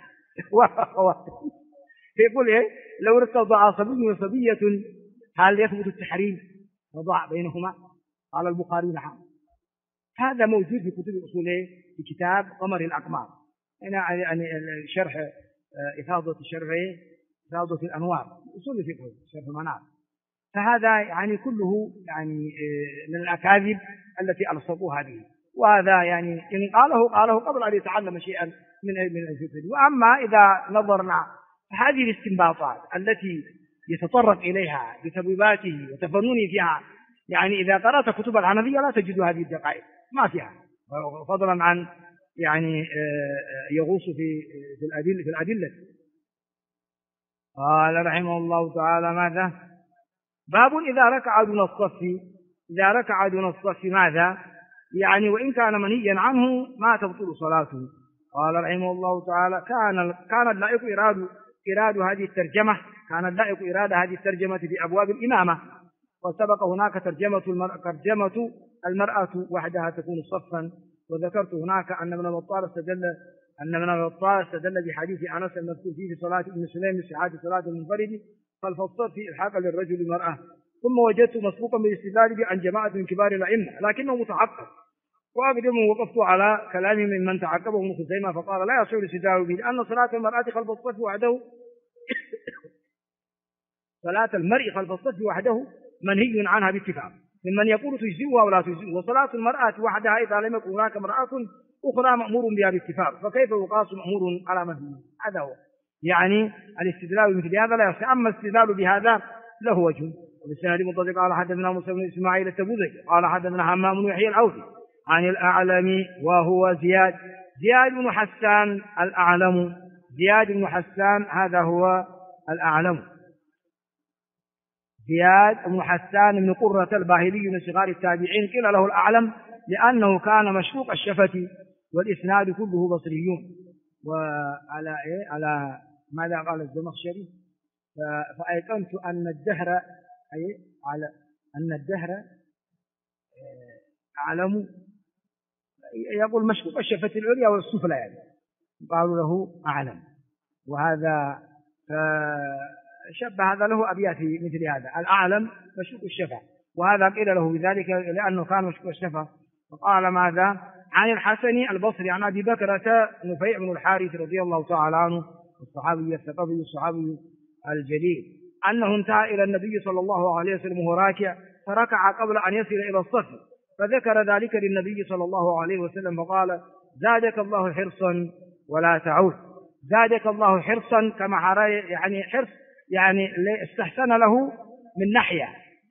فيقول لو ارتضع صبي وصبية هل يثبت التحريم؟ وضع بينهما. قال البخاري نعم. هذا موجود في كتب الأصول في كتاب قمر الأقمار. هنا يعني شرح إفاضة إفاضة الأنوار أصول الفقه شرح المنار. فهذا يعني كله يعني من الأكاذيب التي ألصقوها به. وهذا يعني إن قاله قبل أن يتعلم شيئا من الفقه. وأما إذا نظرنا هذه الاستنباطات التي يتطرق إليها بتبويباته وتفننه فيها، يعني إذا قرأت كتب الحنفية لا تجد هذه الدقائق ما فيها، فضلا عن يعني يغوص في الأدلة. قال رحمه الله تعالى ماذا؟ باب إذا ركع دون الصف. إذا ركع دون الصف ماذا؟ يعني وإن كان منهيا عنه ما تبطل صلاته. قال رحمه الله تعالى كان اللائق إراد هذه الترجمة، كان اللائق إرادة هذه الترجمة في أبواب الإمامة. وسبق هناك ترجمة المرأة وحدها تكون صفا. وذكرت هناك أن ابن بطال استدل بحديث أنس المذكور فيه في صلاة ابن سليم في حادث صلاة المنفرد خلف الصف إلحاقا للرجل المرأة. ثم وجدت مسبوقا بالاستدلال عن جماعة من كبار الأئمة لكنه متعقب. وأقدم وقفت على كلام من تعقبه ابن خزيمة فقال لا يصح الاستدلال به لأن صلاة المرأة خلف الصف وحده صلاة المرء خلف الصف وحده منهي عنها باتفاق ممن يقول تجزئها ولا تجزئها. وصلاة المرأة وحدها إذا لم يكن هناك امرأة أخرى مأمور بها باتفاق فكيف يقاس مأمور على منهي؟ هذا هو يعني الاستدلال مثل هذا لا يصح. أما الاستدلال بهذا له وجه. وبالسند مطلق قال حدثنا موسى بن إسماعيل التبوذكي قال حدثنا همام بن يحيى العوفي عن الأعلم وهو زياد بن حسان الأعلم. زياد بن حسان هذا هو الأعلم. زياد بن حسان بن قرة الباهلي من صغار التابعين قيل له الأعلم لأنه كان مشفوق الشفة والإسناد كله بصريون. وعلى على ماذا قال الزمخشري؟ فأيقنت أن الدهر على أن الدهر أعلم يقول مشفوق الشفة العليا والسفلى يعني قالوا له أعلم. وهذا شبه هذا له أبيات مثل هذا الأعلم مشفوق الشفة وهذا قيل له بذلك لأنه كان مشفوق الشفة. وقال ماذا؟ عن الحسن البصري عن أبي بكرة نفيع بن الحارث رضي الله تعالى عنه الصحابي الثقفي الصحابي الجليل أنه انتهى إلى النبي صلى الله عليه وسلم وهو راكع فركع قبل أن يصل إلى الصف فذكر ذلك للنبي صلى الله عليه وسلم فقال زادك الله حرصا ولا تعود. زادك الله حرصا كما يعني حرص يعني استحسن له من ناحية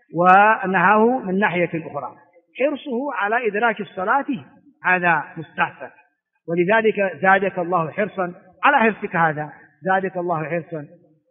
ونهاه من ناحية أخرى. حرصه على إدراك الصلاة هذا مستحسن ولذلك زادك الله حرصا على حرصك هذا زادك الله حرصا.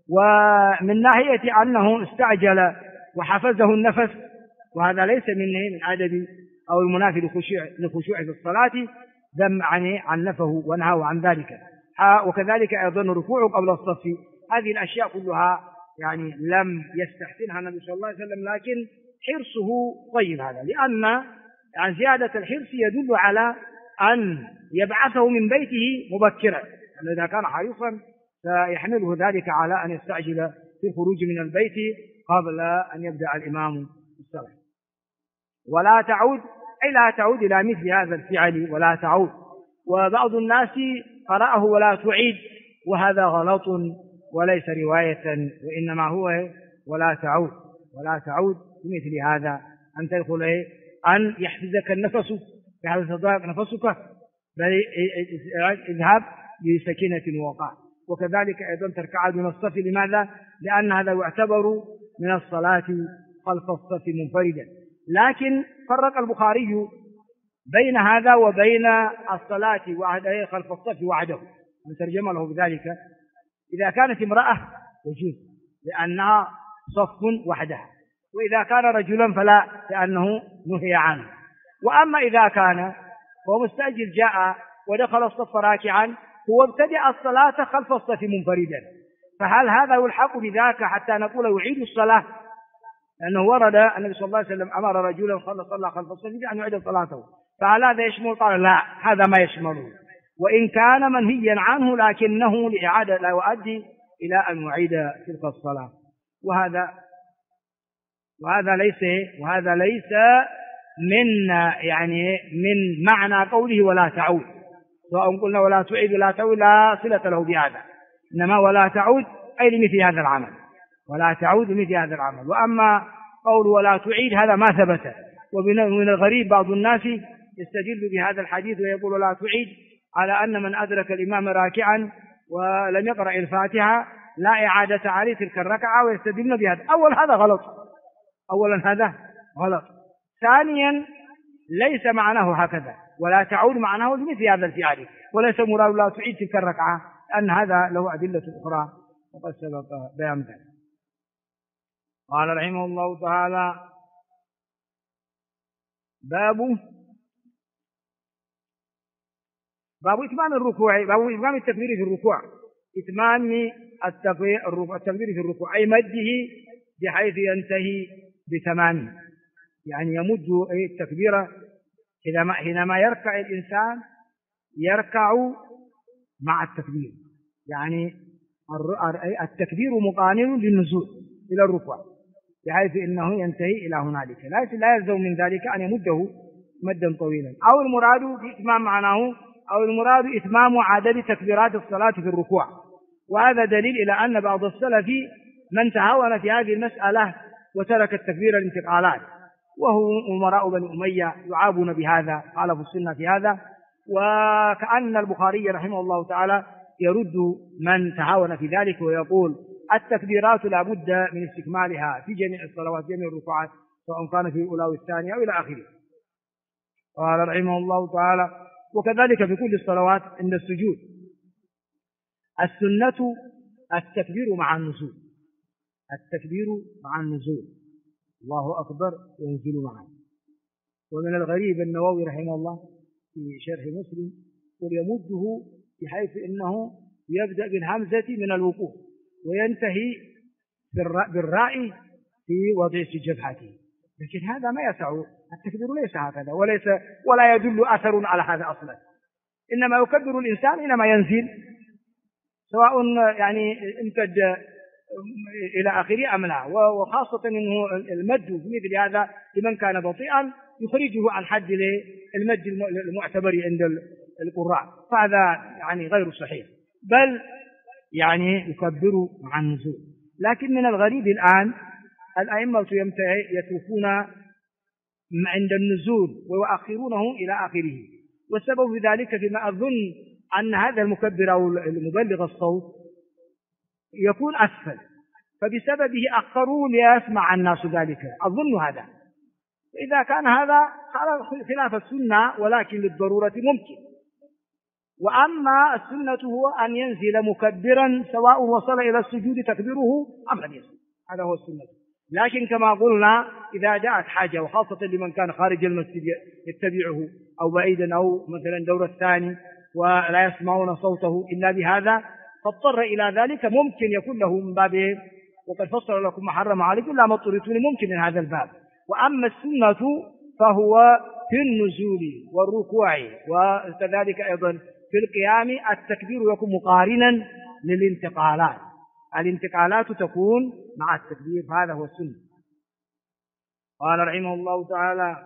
ومن ناحية أنه استعجل وحفزه النفس وهذا ليس من عدد أو المنافي لخشوع في الصلاة ذم عن نفه ونهاه عن ذلك. وكذلك أيضا ركوعه قبل الصف. هذه الأشياء كلها يعني لم يستحسنها النبي صلى الله عليه وسلم لكن حرصه طيب هذا لأن يعني زيادة الحرص يدل على أن يبعثه من بيته مبكرا. إذا كان حريصا فيحمله ذلك على أن يستعجل في الخروج من البيت قبل أن يبدأ الإمام الصلاة. ولا تعود أي لا تعود إلى مثل هذا الفعل ولا تعود. وبعض الناس قرأه ولا تعيد وهذا غلط وليس رواية وإنما هو ولا تعود بمثل هذا أن تدخل أن يحفزك النفس بحيث تضايق نفسك بل اذهب بسكينة ووقار. وكذلك أيضا تركع دون الصف. لماذا؟ لأن هذا يعتبر من الصلاة خلف الصف منفردا. لكن فرق البخاري بين هذا وبين الصلاة وحده خلف الصف وحده ترجم له بذلك. إذا كانت امرأة يجوز لأنها صف وحدها وإذا كان رجلا فلا لأنه نهي عنه. وأما إذا كان هو مستأجر جاء ودخل الصف راكعا هو ابتدأ الصلاة خلف الصف منفردا فهل هذا يلحق بذاك حتى نقول يعيد الصلاة؟ لأنه ورد النبي صلى الله عليه وسلم أمر رجلا صلى خلف الصف أن يعيد صلاته فهل هذا يشمل؟ قال لا، هذا ما يشمله، وإن كان منهيا عنه لكنه لإعادة لا يؤدي إلى أن يعيد تلك الصلاة. وهذا ليس من معنى قوله ولا تعود. سواء قلنا ولا تعيد ولا تعود لا صلة له بهذا، إنما ولا تعود أي لمثل هذا العمل، ولا تعود لمثل هذا العمل. وأما قول ولا تعيد هذا ما ثبت. ومن الغريب بعض الناس يستدل بهذا الحديث ويقول ولا تعيد على أن من أدرك الإمام راكعا ولم يقرأ الفاتحة لا إعادة عليه تلك الركعة، ويستدلون بهذا. أولا هذا غلط. ثانيا ليس معناه هكذا، ولا تعود معناه لمثل هذا الفعل، وليس مراد لا تعيد تلك الركعة، أن هذا له أدلة أخرى وقد سبق بيان ذلك. قال رحمه الله تعالى: باب إتمام الركوع، باب إتمام التكبير في الركوع، إتمام التكبير في الركوع أي مده بحيث ينتهي بتمامه، يعني يمد التكبير حينما يركع الإنسان يركع مع التكبير، يعني التكبير مقارن للنزول إلى الركوع بحيث إنه ينتهي إلى هنالك، لا يلزم من ذلك أن يمده مدا طويلا. أو المراد بإتمام معناه أو المراد إتمام عدد تكبيرات الصلاة في الركوع. وهذا دليل إلى أن بعض السلف من تهاون في هذه المسألة وترك التكبير الانتقالات، وهو أمراء بني أمية يعابون بهذا، خالفوا السنة في هذا. وكأن البخاري رحمه الله تعالى يرد من تهاون في ذلك ويقول التكبيرات لا بد من استكمالها في جميع الصلوات جميع الركوعات، سواء كان في الأولى والثانية أو إلى آخره. قال رحمه الله تعالى: وكذلك في كل الصلوات عند السجود السنة التكبير مع النزول، التكبير مع النزول، الله أكبر ينزل معه. ومن الغريب النووي رحمه الله في شرح مسلم يمده بحيث إنه يبدأ بالهمزة من الوقوف وينتهي بالراء في وضع جبهته، لكن هذا ما يسع، التكبير ليس هكذا ولا يدل أثر على هذا أصلا، إنما يكبر الإنسان حينما ينزل، سواء يعني امتد إلى آخره أم لا. وخاصة أنه المد في مثل هذا لمن كان بطيئا يخرجه عن حد المد المعتبر عند القراء، فهذا يعني غير صحيح، بل يعني يكبر مع النزول. لكن من الغريب الآن الأئمة يتركون عند النزول ويؤخرونه إلى آخره، والسبب في ذلك فيما أظن أن هذا المكبر أو المبلغ الصوت يكون أسفل، فبسببه أخروا ليسمع الناس ذلك، أظن هذا. إذا كان هذا خلاف السنة ولكن للضرورة ممكن. وأما السنة هو أن ينزل مكبرا سواء وصل إلى السجود تكبيره أم لم يصل، هذا هو السنة. لكن كما قلنا إذا جاءت حاجة وخاصة لمن كان خارج المسجد يتبعه أو بعيدا أو مثلا دور الثاني ولا يسمعون صوته إلا بهذا فاضطر إلى ذلك، ممكن يكون له من باب وقد فصل لكم ما حرم عليكم لا ما اضطررتم، ممكن من هذا الباب. وأما السنة فهو في النزول والركوع وكذلك أيضا في القيام التكبير يكون مقارنا للانتقالات، الانتقالات تكون مع التكبير، هذا هو السنة. قال رحمه الله تعالى: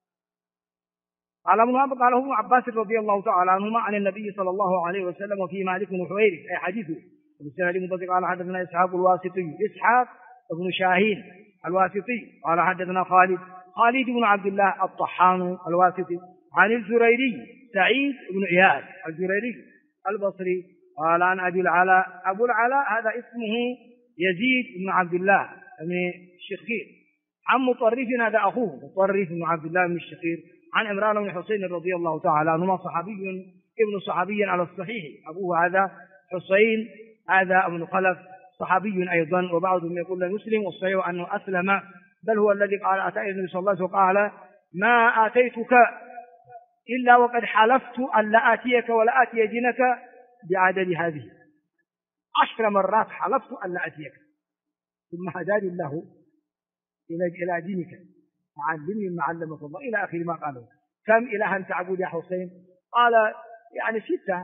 قال ابن عباس رضي الله تعالى عنهما عن النبي صلى الله عليه وسلم وفي مالك بن حويرث أي حديثه بالسند المنطق. قال حدثنا إسحاق الواسطي، إسحاق بن شاهين الواسطي قال حدثنا خالد بن عبد الله الطحان الواسطي عن الجريري سعيد بن إياس الجريري البصري قال عن أبي العلاء، أبو العلاء هذا اسمه يزيد بن عبد الله بن الشخير، عن مطرف هذا أخوه مطرف بن عبد الله بن الشخير، عن عمران بن حسين رضي الله تعالى عنهما صحابي ابن صحابي على الصحيح، أبوه هذا حسين هذا ابن خلف صحابي أيضا، وبعضهم يقول مسلم والصحيح أنه أسلم، بل هو الذي قال أتى النبي صلى الله عليه وسلم قال ما آتيتك إلا وقد حلفت أن لا آتيك ولا آتي دينك بعدد هذه 10 مرات حلفت أن لا آتيك، ثم هداني الله إلى دينك علمني ما علمك الله إلى آخر ما قاله. كم إلها تعبد يا حسين؟ قال يعني 6.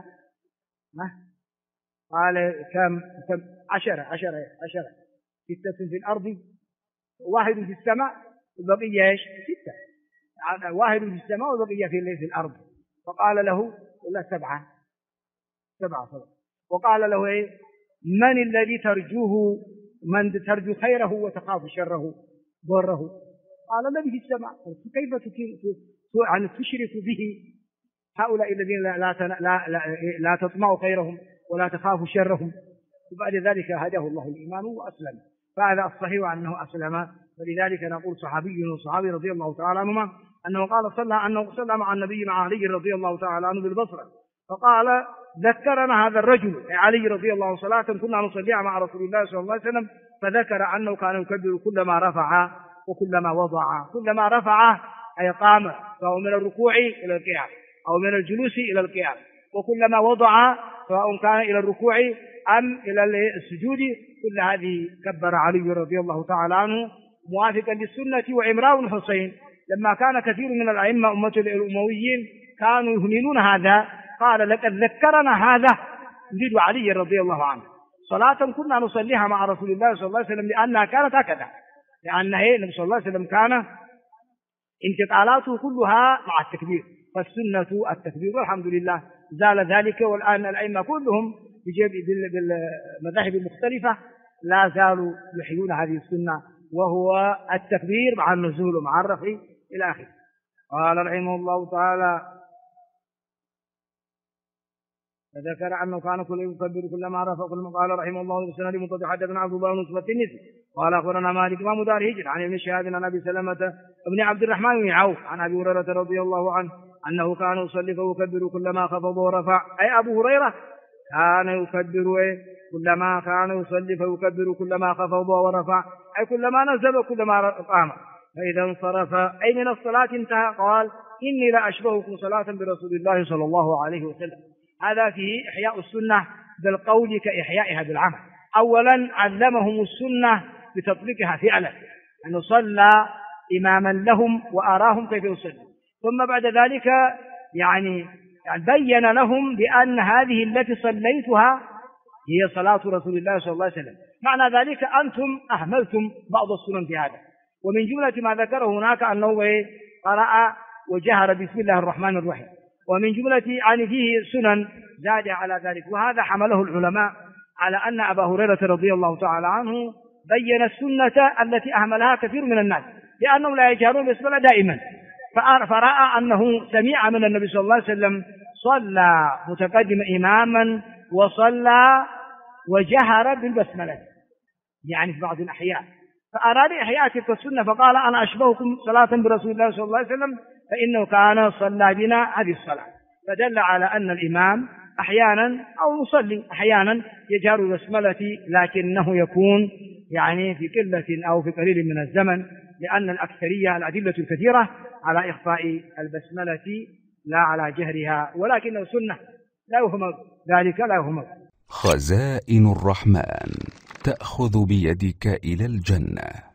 قال كم 10 6 في الأرض 1 في السماء والبقية ايش؟ 6. 1 في السماء والبقية في الأرض. فقال له ولا 7. وقال له ايه؟ من الذي ترجوه، من ترجو خيره وتخاف شره ضره؟ قال الذي في السماء. كيف تشرك به هؤلاء الذين لا تطمع خيرهم ولا تخاف شرهم؟ وبعد ذلك هداه الله الإيمان وأسلم. فهذا الصحيح أنه أسلم. فلذلك نقول صحابي رضي الله تعالى عنهما أنه قال صلى مع النبي مع علي رضي الله تعالى عنه بالبصرة، فقال ذكرنا هذا الرجل علي رضي الله عنه صلاة كنا نصليها مع رسول الله صلى الله عليه وسلم، فذكر أنه كان يكبر كلما رفع وكلما وضع. كلما رفع أي قام، فهو من الركوع إلى القيام أو من الجلوس إلى القيام، وكلما وضع سواء كان إلى الركوع أم إلى السجود، كل هذه كبر علي رضي الله تعالى عنه موافقا للسنة. وعمران بن حسين لما كان كثير من الأئمة أمة الأمويين كانوا يهملون هذا، قال لقد ذكرنا هذا يريد علي رضي الله عنه صلاة كنا نصليها مع رسول الله صلى الله عليه وسلم لأنها كانت هكذا، لأن النبي صلى الله عليه وسلم كان انتقالاته كلها مع التكبير، فالسنة التكبير، والحمد لله زال ذلك. والآن الأئمة كلهم بالمذاهب المختلفة لا زالوا يحيون هذه السنة، وهو التكبير مع النزول ومع الرفع إلى آخره. قال رحمه الله تعالى فذكر أنه كان كل يكبر كلما رفع كلما. قال رحمه الله بسند منقطع حدثنا عبد الله بن يوسف التنيسي قال أخبرنا مالك إمام دار هجر عن ابن شهاب عن أبي سلمة بن عبد الرحمن بن عوف عن أبي هريرة رضي الله عنه أنه كان يصلي فيكبر كلما خفض ورفع، أي أبو هريرة كان يكبر كلما كان يصلي فيكبر كلما خفض ورفع، أي كلما نزل وكلما قام، فإذا انصرف أي من الصلاة انتهى قال إني لا أشبهكم صلاة برسول الله صلى الله عليه وسلم. هذا فيه إحياء السنة بالقول كإحيائها بالعمل. أولا علمهم السنة بتطبيقها فعلا، أنه صلى إماما لهم وأراهم كيف يصلي، ثم بعد ذلك يعني بين لهم بأن هذه التي صليتها هي صلاة رسول الله صلى الله عليه وسلم. معنى ذلك أنتم أهملتم بعض السنن في هذا. ومن جملة ما ذكره هناك أنه قرأ وجهر بسم الله الرحمن الرحيم، ومن جملة يعني فيه سنن زاد على ذلك. وهذا حمله العلماء على أن أبا هريرة رضي الله تعالى عنه بين السنة التي أهملها كثير من الناس، لأنهم لا يجهرون بسم الله دائما، فرأى أنه سمع من النبي صلى الله عليه وسلم صلى متقدم إماما وصلى وجهر بالبسملة يعني في بعض الأحيان، فأراد إحياء تلك السنة فقال أنا أشبهكم صلاة برسول الله صلى الله عليه وسلم، فإنه كان صلى بنا هذه الصلاة. فدل على أن الإمام أحيانا أو يصلي أحيانا يجهر بالبسملة، لكنه يكون يعني في قلة أو في قليل من الزمن، لأن الأكثرية الأدلة الكثيرة على إخفاء البسملة لا على جهرها، ولكنه سنة لا يهمل ذلك، لا يهمل. خزائن الرحمن تأخذ بيدك إلى الجنة.